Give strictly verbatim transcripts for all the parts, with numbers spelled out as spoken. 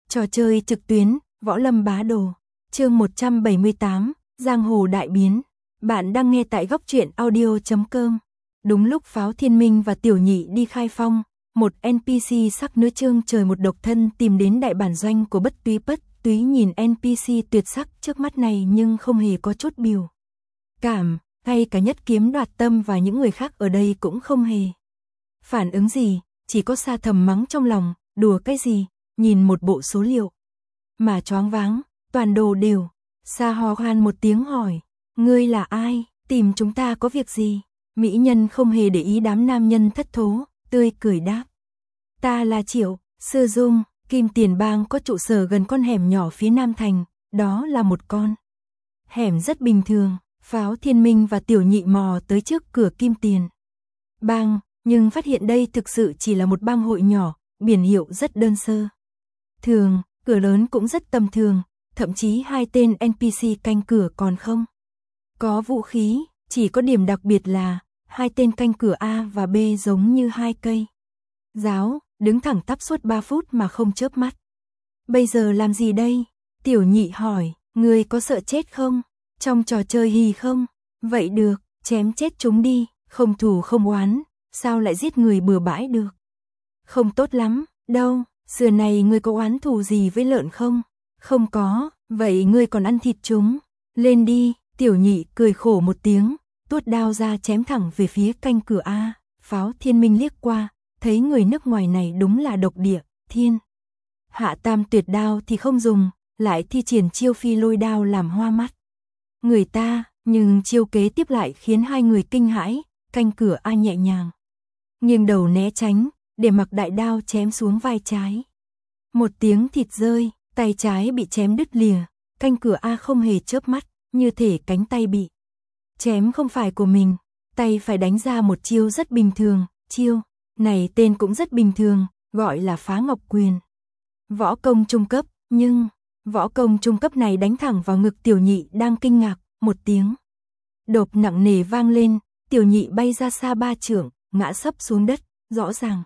Trò chơi trực tuyến, Võ Lâm Bá Đồ. Chương một trăm bảy mươi tám, Giang Hồ Đại Biến. Bạn đang nghe tại góc truyện audio chấm com. Đúng lúc Pháo Thiên Minh và Tiểu Nhị đi khai phong, một en pê xê sắc nữ trương trời một độc thân tìm đến đại bản doanh của Bất Túy. Bất Túy nhìn en pê xê tuyệt sắc trước mắt này nhưng không hề có chút biểu cảm, ngay cả Nhất Kiếm Đoạt Tâm và những người khác ở đây cũng không hề phản ứng gì, chỉ có xa thầm mắng trong lòng, đùa cái gì, nhìn một bộ số liệu mà choáng váng, toàn đồ đều. Sa ho khan một tiếng hỏi, ngươi là ai, tìm chúng ta có việc gì? Mỹ nhân không hề để ý đám nam nhân thất thố, tươi cười đáp, ta là Triệu Sư Dung, Kim Tiền Bang có trụ sở gần con hẻm nhỏ phía Nam Thành, đó là một con hẻm rất bình thường. Pháo Thiên Minh và Tiểu Nhị mò tới trước cửa Kim Tiền Bang, nhưng phát hiện đây thực sự chỉ là một bang hội nhỏ, biển hiệu rất đơn sơ thường, cửa lớn cũng rất tầm thường, thậm chí hai tên en pê xê canh cửa còn không có vũ khí, chỉ có điểm đặc biệt là hai tên canh cửa A và B giống như hai cây giáo, đứng thẳng tắp suốt ba phút mà không chớp mắt. Bây giờ làm gì đây? Tiểu Nhị hỏi, ngươi có sợ chết không? Trong trò chơi hì không? Vậy được, chém chết chúng đi, không thù không oán, sao lại giết người bừa bãi được? Không tốt lắm, đâu, xưa này ngươi có oán thù gì với lợn không? Không có, vậy ngươi còn ăn thịt chúng? Lên đi. Tiểu Nhị cười khổ một tiếng, tuốt đao ra chém thẳng về phía canh cửa A. Pháo Thiên Minh liếc qua, thấy người nước ngoài này đúng là độc địa, thiên hạ tam tuyệt đao thì không dùng, lại thi triển chiêu phi lôi đao làm hoa mắt người ta, nhưng chiêu kế tiếp lại khiến hai người kinh hãi. Canh cửa A nhẹ nhàng nghiêng đầu né tránh, để mặc đại đao chém xuống vai trái. Một tiếng thịt rơi, tay trái bị chém đứt lìa, canh cửa A không hề chớp mắt, như thể cánh tay bị chém không phải của mình, tay phải đánh ra một chiêu rất bình thường, chiêu này tên cũng rất bình thường, gọi là Phá Ngọc Quyền. Võ công trung cấp, nhưng võ công trung cấp này đánh thẳng vào ngực Tiểu Nhị đang kinh ngạc, một tiếng đột nặng nề vang lên, Tiểu Nhị bay ra xa ba trượng, ngã sấp xuống đất, rõ ràng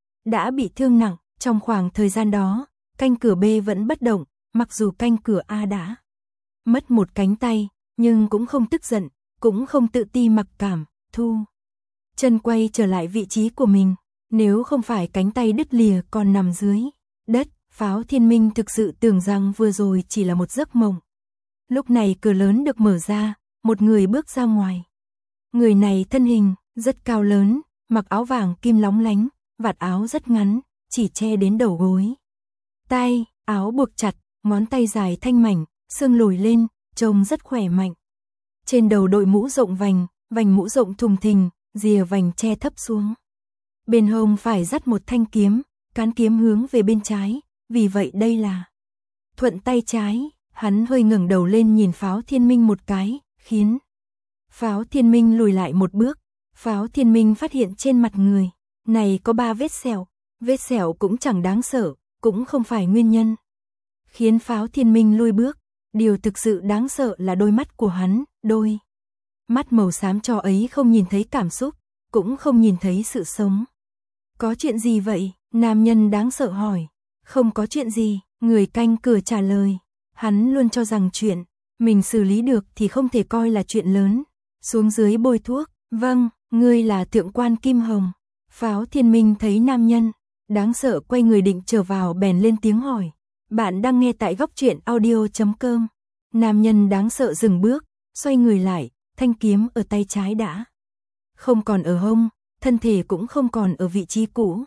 đã bị thương nặng. Trong khoảng thời gian đó, canh cửa B vẫn bất động, mặc dù canh cửa A đã mất một cánh tay, nhưng cũng không tức giận, cũng không tự ti mặc cảm, thu chân quay trở lại vị trí của mình. Nếu không phải cánh tay đứt lìa còn nằm dưới đất, Pháo Thiên Minh thực sự tưởng rằng vừa rồi chỉ là một giấc mộng. Lúc này cửa lớn được mở ra, một người bước ra ngoài. Người này thân hình rất cao lớn, mặc áo vàng kim lóng lánh, vạt áo rất ngắn, chỉ che đến đầu gối. Tay, áo buộc chặt, ngón tay dài thanh mảnh, xương lồi lên, trông rất khỏe mạnh. Trên đầu đội mũ rộng vành, vành mũ rộng thùng thình, rìa vành che thấp xuống. Bên hông phải dắt một thanh kiếm, cán kiếm hướng về bên trái, vì vậy đây là thuận tay trái. Hắn hơi ngẩng đầu lên nhìn Pháo Thiên Minh một cái, khiến Pháo Thiên Minh lùi lại một bước. Pháo Thiên Minh phát hiện trên mặt người này có ba vết sẹo, vết sẹo cũng chẳng đáng sợ, cũng không phải nguyên nhân khiến Pháo Thiên Minh lùi bước. Điều thực sự đáng sợ là đôi mắt của hắn, đôi mắt màu xám cho ấy không nhìn thấy cảm xúc, cũng không nhìn thấy sự sống. Có chuyện gì vậy? Nam nhân đáng sợ hỏi. Không có chuyện gì, người canh cửa trả lời. Hắn luôn cho rằng chuyện mình xử lý được thì không thể coi là chuyện lớn. Xuống dưới bôi thuốc. Vâng, ngươi là thượng quan Kim Hồng. Pháo Thiên Minh thấy nam nhân đáng sợ quay người định trở vào bèn lên tiếng hỏi. Bạn đang nghe tại góc truyện audio chấm com. Nam nhân đáng sợ dừng bước, xoay người lại, thanh kiếm ở tay trái đã không còn ở hông, thân thể cũng không còn ở vị trí cũ,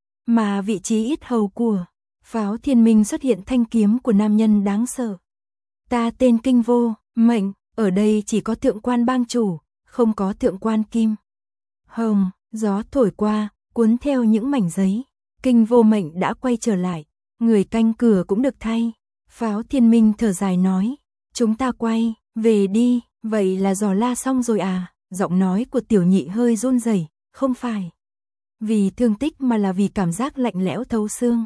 mà vị trí yết hầu của Pháo Thiên Minh xuất hiện thanh kiếm của nam nhân đáng sợ. Ta tên Kinh Vô Mệnh, ở đây chỉ có thượng quan bang chủ, không có thượng quan Kim Hồng. Gió thổi qua, cuốn theo những mảnh giấy. Kinh Vô Mệnh đã quay trở lại, người canh cửa cũng được thay. Pháo Thiên Minh thở dài nói, chúng ta quay về đi. Vậy là dò la xong rồi à? Giọng nói của Tiểu Nhị hơi run rẩy, không phải vì thương tích mà là vì cảm giác lạnh lẽo thấu xương.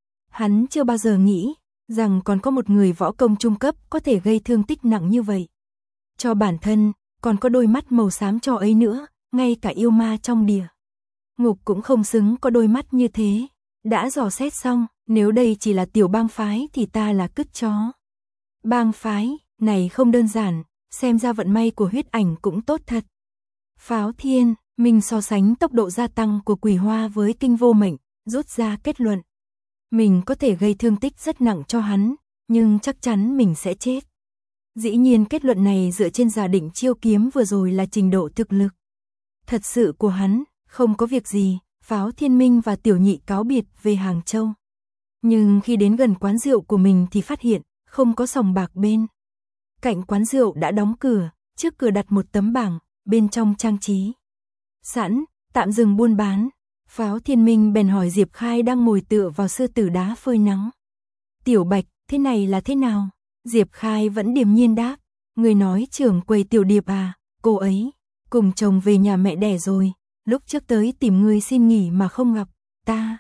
Hắn chưa bao giờ nghĩ rằng còn có một người võ công trung cấp có thể gây thương tích nặng như vậy cho bản thân, còn có đôi mắt màu xám cho ấy nữa, ngay cả yêu ma trong địa ngục cũng không xứng có đôi mắt như thế. Đã dò xét xong, Nếu đây chỉ là tiểu bang phái thì ta là cứt chó. Bang phái, này không đơn giản, xem ra vận may của huyết ảnh cũng tốt thật. Pháo Thiên Minh so sánh tốc độ gia tăng của Quỷ Hoa với Kinh Vô Mệnh, rút ra kết luận. Mình có thể gây thương tích rất nặng cho hắn, nhưng chắc chắn mình sẽ chết. Dĩ nhiên kết luận này dựa trên giả định chiêu kiếm vừa rồi là trình độ thực lực thật sự của hắn. Không có việc gì, Pháo Thiên Minh và Tiểu Nhị cáo biệt về Hàng Châu. Nhưng khi đến gần quán rượu của mình thì phát hiện không có sòng bạc bên cạnh quán rượu đã đóng cửa, trước cửa đặt một tấm bảng, bên trong trang trí sẵn, tạm dừng buôn bán. Pháo Thiên Minh bèn hỏi Diệp Khai đang ngồi tựa vào sư tử đá phơi nắng. Tiểu Bạch, thế này là thế nào? Diệp Khai vẫn điềm nhiên đáp, người nói trưởng quầy Tiểu Điệp à, cô ấy cùng chồng về nhà mẹ đẻ rồi, lúc trước tới tìm ngươi xin nghỉ mà không gặp, ta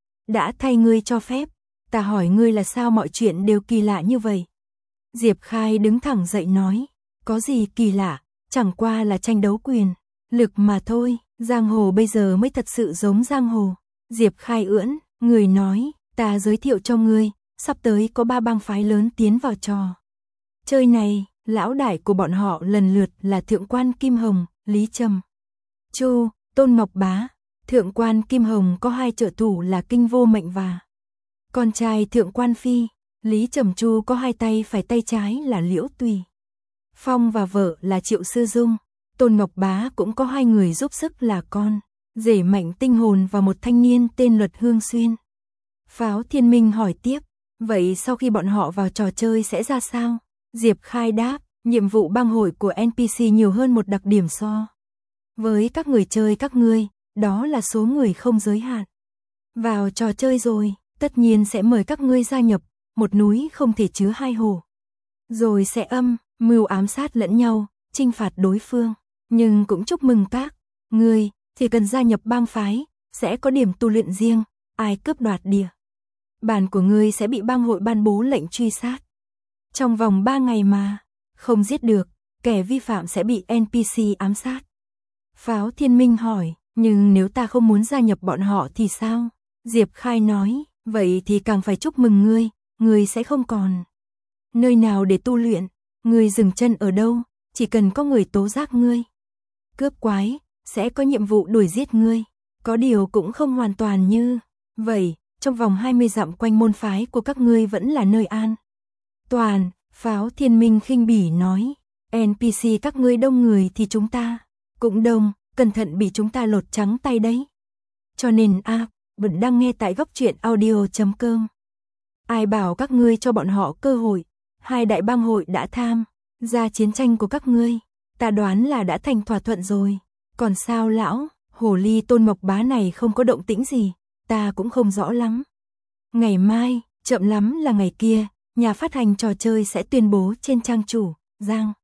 đã thay ngươi cho phép, ta hỏi ngươi là sao mọi chuyện đều kỳ lạ như vậy? Diệp Khai đứng thẳng dậy nói, có gì kỳ lạ, chẳng qua là tranh đấu quyền lực mà thôi, giang hồ bây giờ mới thật sự giống giang hồ. Diệp Khai ưỡn, người nói, ta giới thiệu cho ngươi, sắp tới có ba bang phái lớn tiến vào trò chơi này, lão đại của bọn họ lần lượt là Thượng quan Kim Hồng, Lý Trầm Chu, Tôn Ngọc Bá. Thượng quan Kim Hồng có hai trợ thủ là Kinh Vô Mệnh và con trai Thượng quan Phi. Lý Trầm Chu có hai tay phải tay trái là Liễu Tùy Phong và vợ là Triệu Sư Dung. Tôn Ngọc Bá cũng có hai người giúp sức là con rể Mạnh Tinh Hồn và một thanh niên tên Luật Hương Xuyên. Pháo Thiên Minh hỏi tiếp, vậy sau khi bọn họ vào trò chơi sẽ ra sao? Diệp Khai đáp, nhiệm vụ bang hội của en pê xê nhiều hơn một đặc điểm so với các người chơi các ngươi, đó là số người không giới hạn. Vào trò chơi rồi, tất nhiên sẽ mời các ngươi gia nhập, một núi không thể chứa hai hồ. Rồi sẽ âm, mưu ám sát lẫn nhau, chinh phạt đối phương. Nhưng cũng chúc mừng các ngươi, thì cần gia nhập bang phái, sẽ có điểm tu luyện riêng, ai cướp đoạt địa bàn của ngươi sẽ bị bang hội ban bố lệnh truy sát. Trong vòng ba ngày mà không giết được, kẻ vi phạm sẽ bị en pê xê ám sát. Pháo Thiên Minh hỏi, nhưng nếu ta không muốn gia nhập bọn họ thì sao? Diệp Khai nói, vậy thì càng phải chúc mừng ngươi, ngươi sẽ không còn nơi nào để tu luyện, ngươi dừng chân ở đâu, chỉ cần có người tố giác ngươi cướp quái, sẽ có nhiệm vụ đuổi giết ngươi. Có điều cũng không hoàn toàn như vậy, trong vòng hai mươi dặm quanh môn phái của các ngươi vẫn là nơi an toàn. Pháo Thiên Minh khinh bỉ nói, en pê xê các ngươi đông người thì chúng ta cũng đông, cẩn thận bị chúng ta lột trắng tay đấy. Cho nên a, à, vẫn đang nghe tại góc truyện audio chấm com. Ai bảo các ngươi cho bọn họ cơ hội, hai đại bang hội đã tham gia chiến tranh của các ngươi, ta đoán là đã thành thỏa thuận rồi. Còn sao lão, hồ ly Tôn Mộc Bá này không có động tĩnh gì, ta cũng không rõ lắm. Ngày mai, chậm lắm là ngày kia, nhà phát hành trò chơi sẽ tuyên bố trên trang chủ, giang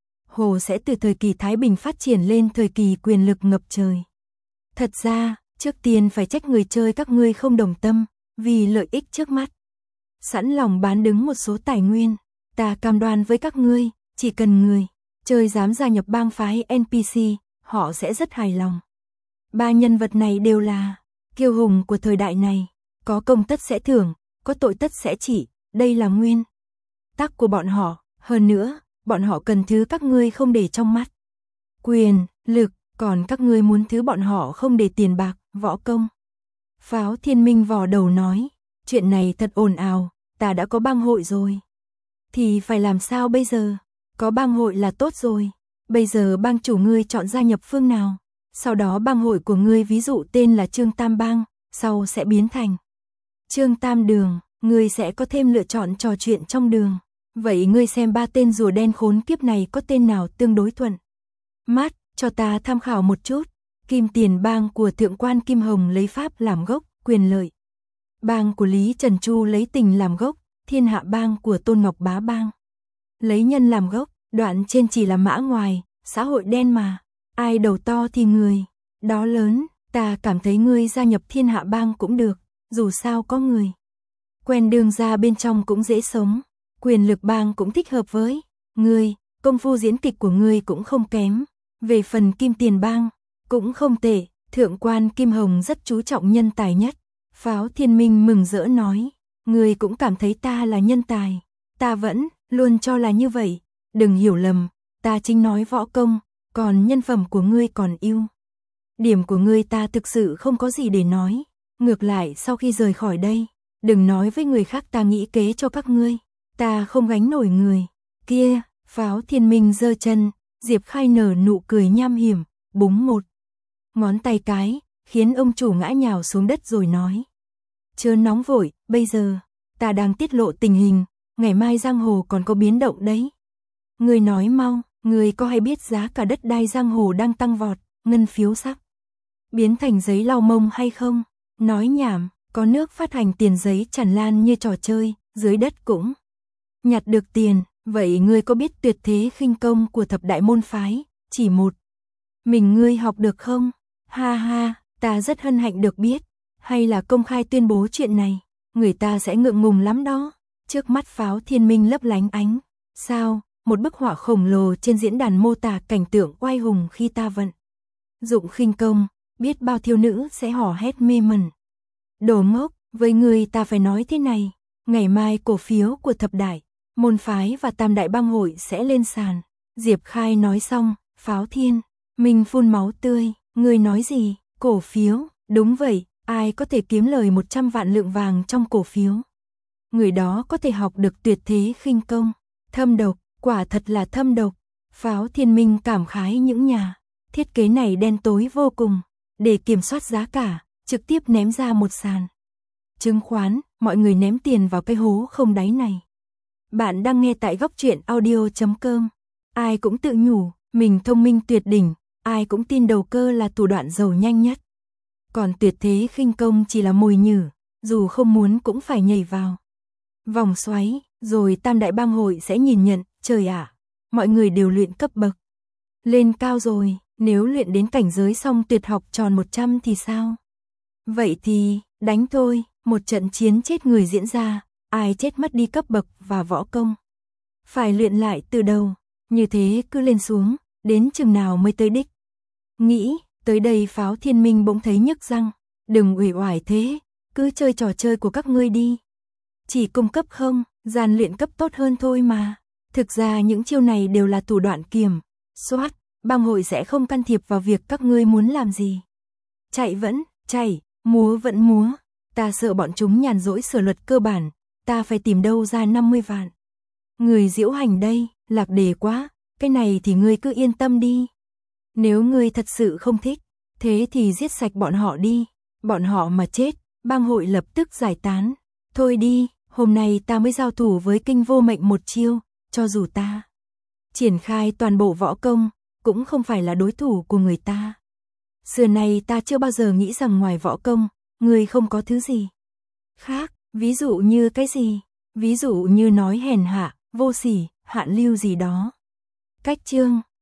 hồ sẽ từ thời kỳ Thái Bình phát triển lên thời kỳ quyền lực ngập trời. Thật ra, trước tiên phải trách người chơi các ngươi không đồng tâm, vì lợi ích trước mắt sẵn lòng bán đứng một số tài nguyên. Ta cam đoan với các ngươi, chỉ cần người chơi dám gia nhập bang phái en pê xê, họ sẽ rất hài lòng. Ba nhân vật này đều là kiêu hùng của thời đại này, có công tất sẽ thưởng, có tội tất sẽ trị, đây là nguyên tắc của bọn họ. Hơn nữa, bọn họ cần thứ các ngươi không để trong mắt, quyền, lực, còn các ngươi muốn thứ bọn họ không để tiền bạc, võ công. Pháo Thiên Minh vò đầu nói, chuyện này thật ồn ào, ta đã có bang hội rồi. Thì phải làm sao bây giờ? Có bang hội là tốt rồi. Bây giờ bang chủ ngươi chọn gia nhập phương nào? Sau đó bang hội của ngươi ví dụ tên là Trương Tam Bang, sau sẽ biến thành Trương Tam Đường, ngươi sẽ có thêm lựa chọn trò chuyện trong đường. Vậy ngươi xem ba tên rùa đen khốn kiếp này có tên nào tương đối thuận mắt, cho ta tham khảo một chút. Kim Tiền Bang của Thượng quan Kim Hồng lấy pháp làm gốc, quyền lợi. Bang của Lý Trần Chu lấy tình làm gốc, Thiên Hạ Bang của Tôn Ngọc Bá Bang lấy nhân làm gốc, đoạn trên chỉ là mã ngoài, xã hội đen mà. Ai đầu to thì người đó lớn, ta cảm thấy ngươi gia nhập Thiên Hạ Bang cũng được, dù sao có người quen đường ra bên trong cũng dễ sống. Quyền lực bang cũng thích hợp với ngươi, công phu diễn kịch của ngươi cũng không kém. Về phần Kim Tiền Bang, cũng không tệ, Thượng quan Kim Hồng rất chú trọng nhân tài nhất. Pháo Thiên Minh mừng rỡ nói, Ngươi cũng cảm thấy ta là nhân tài. Ta vẫn luôn cho là như vậy. Đừng hiểu lầm, ta chính nói võ công, còn nhân phẩm của ngươi còn yêu. Điểm của ngươi ta thực sự không có gì để nói. Ngược lại sau khi rời khỏi đây, đừng nói với người khác ta nghĩ kế cho các ngươi. Ta không gánh nổi người. Kia, Pháo Thiên Minh giơ chân, Diệp Khai nở nụ cười nham hiểm, búng một ngón tay cái, khiến ông chủ ngã nhào xuống đất rồi nói. Chớ nóng vội, bây giờ, ta đang tiết lộ tình hình, ngày mai giang hồ còn có biến động đấy. Ngươi nói mau, ngươi có hay biết giá cả đất đai giang hồ đang tăng vọt, ngân phiếu sắp biến thành giấy lau mông hay không? Nói nhảm, có nước phát hành tiền giấy tràn lan như trò chơi, dưới đất cũng nhặt được tiền. Vậy ngươi có biết tuyệt thế khinh công của thập đại môn phái, chỉ một mình ngươi học được không? Ha ha, ta rất hân hạnh được biết. Hay là công khai tuyên bố chuyện này, người ta sẽ ngượng ngùng lắm đó. Trước mắt Pháo Thiên Minh lấp lánh ánh sao, một bức họa khổng lồ trên diễn đàn mô tả cảnh tượng oai hùng khi ta vận dụng khinh công, biết bao thiếu nữ sẽ hò hét mê mẩn. Đồ ngốc, với người ta phải nói thế này, ngày mai cổ phiếu của thập đại môn phái và tam đại bang hội sẽ lên sàn. Diệp Khai nói xong, Pháo Thiên Minh phun máu tươi. Ngươi nói gì? Cổ phiếu? Đúng vậy, ai có thể kiếm lời một trăm vạn lượng vàng trong cổ phiếu? Người đó có thể học được tuyệt thế khinh công. Thâm độc, quả thật là thâm độc. Pháo Thiên Minh cảm khái những nhà thiết kế này đen tối vô cùng. Để kiểm soát giá cả, trực tiếp ném ra một sàn chứng khoán, mọi người ném tiền vào cái hố không đáy này. Bạn đang nghe tại góc truyện audio chấm com. Ai cũng tự nhủ, mình thông minh tuyệt đỉnh, ai cũng tin đầu cơ là thủ đoạn giàu nhanh nhất. Còn tuyệt thế khinh công chỉ là mồi nhử, dù không muốn cũng phải nhảy vào vòng xoáy, rồi tam đại bang hội sẽ nhìn nhận, trời ạ, mọi người đều luyện cấp bậc lên cao rồi, nếu luyện đến cảnh giới xong tuyệt học tròn một trăm thì sao? Vậy thì, đánh thôi, một trận chiến chết người diễn ra, ai chết mất đi cấp bậc và võ công. Phải luyện lại từ đầu, như thế cứ lên xuống, đến chừng nào mới tới đích. Nghĩ, tới đây Pháo Thiên Minh bỗng thấy nhức răng, đừng uể oải thế, cứ chơi trò chơi của các ngươi đi. Chỉ cung cấp không, gian luyện cấp tốt hơn thôi mà. Thực ra những chiêu này đều là thủ đoạn kiểm soát, bang hội sẽ không can thiệp vào việc các ngươi muốn làm gì. Chạy vẫn, chạy, múa vẫn múa, ta sợ bọn chúng nhàn rỗi sửa luật cơ bản, ta phải tìm đâu ra năm mươi vạn. Người diễu hành đây, lạc đề quá, cái này thì ngươi cứ yên tâm đi. Nếu ngươi thật sự không thích, thế thì giết sạch bọn họ đi, bọn họ mà chết, bang hội lập tức giải tán. Thôi đi, hôm nay ta mới giao thủ với Kinh Vô Mệnh một chiêu, cho dù ta triển khai toàn bộ võ công, cũng không phải là đối thủ của người ta. Xưa này ta chưa bao giờ nghĩ rằng ngoài võ công, ngươi không có thứ gì khác, ví dụ như cái gì? Ví dụ như nói hèn hạ, vô sỉ, hạn lưu gì đó. Cách chương